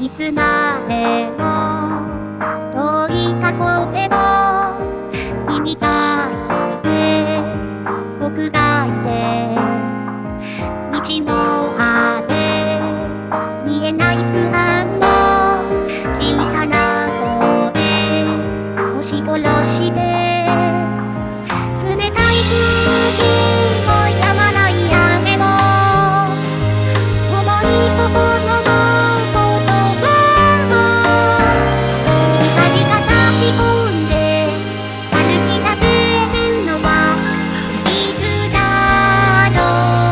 いつまでも遠い過去でも君がいて僕がいて道もあれ見えない不安も小さな声押し殺して冷たい空気も止まない雨も共に心の言葉を光が差し込んで歩き出せるのはいつだろ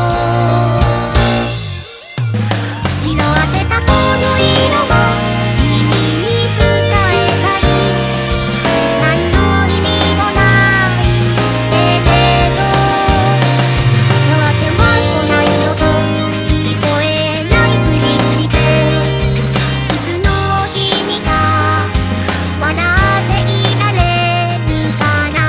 う。色あせたこの色を君に伝えたい。何の意味もないけれど夜明けは来ない音聞こえないふりしていつの日にか笑っていられるかな。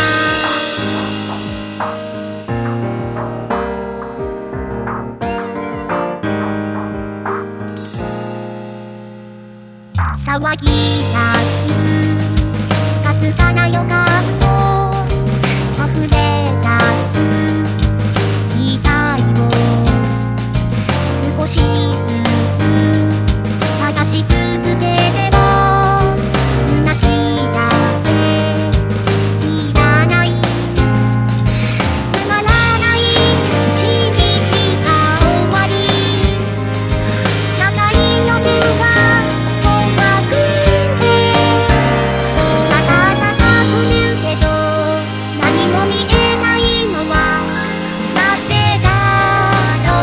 騒ぎ出すかすかな予感を溢れ出す期待を少しずつ探し続けても虚しいだけいらない。つまらない一日が終わり長い夜は怖くてまた朝が来るけど何も見えないのはなぜだろ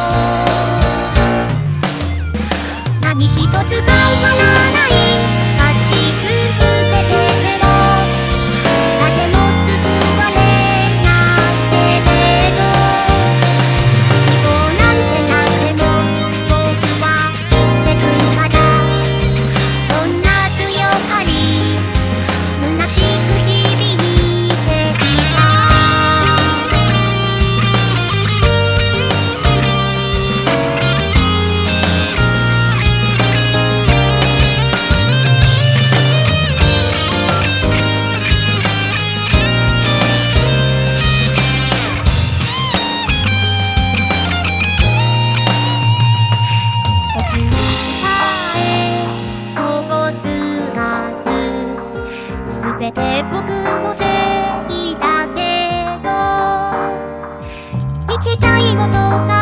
う。何一つ変わらない立ち続けてても誰も救われないけれど希望なんてなくても僕は生きてくからそんな強がり虚しく響いていた。僕さえほぼつかず全て僕のせいだけど生きたいもとか